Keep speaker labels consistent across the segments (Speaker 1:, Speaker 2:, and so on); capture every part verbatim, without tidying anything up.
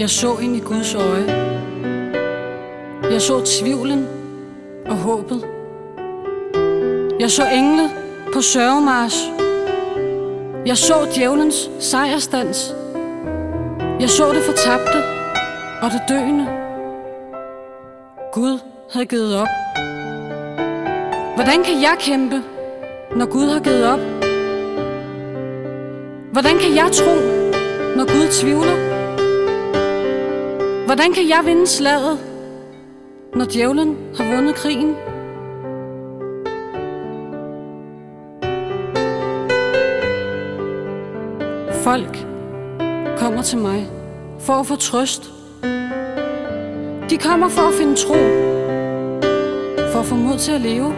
Speaker 1: Jeg så ind i Guds øje. Jeg så tvivlen og håbet. Jeg så engle på sørgemarch. Jeg så djævelens sejrstans. Jeg så det fortabte og det døende. Gud havde givet op. Hvordan kan jeg kæmpe, når Gud har givet op? Hvordan kan jeg tro, når Gud tvivler? Hvordan kan jeg vinde slaget, når djævlen har vundet krigen? Folk kommer til mig for at få trøst. De kommer for at finde tro, for at få mod til at leve.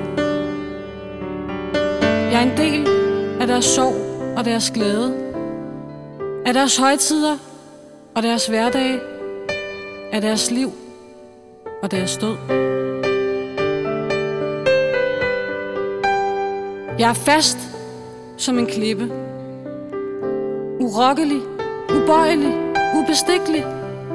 Speaker 1: Jeg er en del af deres sorg og deres glæde, af deres højtider og deres hverdage, af deres liv og deres død. Jeg er fast som en klippe, urokkelig, ubøjelig, ubestikkelig.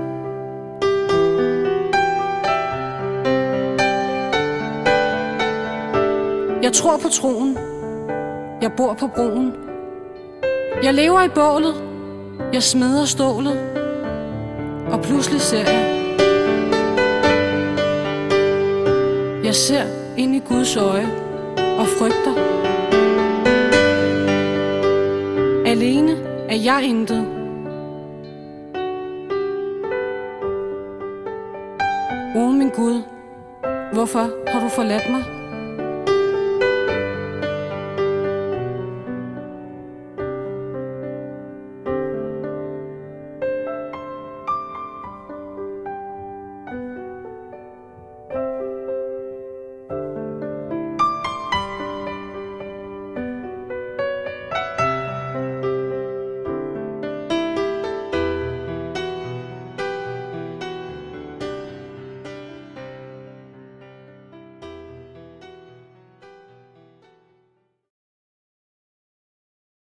Speaker 1: Jeg tror på troen. Jeg bor på broen. Jeg lever i bålet. Jeg smeder stålet. Og pludselig ser jeg. Jeg ser ind i Guds øje og frygter. Alene er jeg intet. O min Gud, hvorfor har du forladt mig?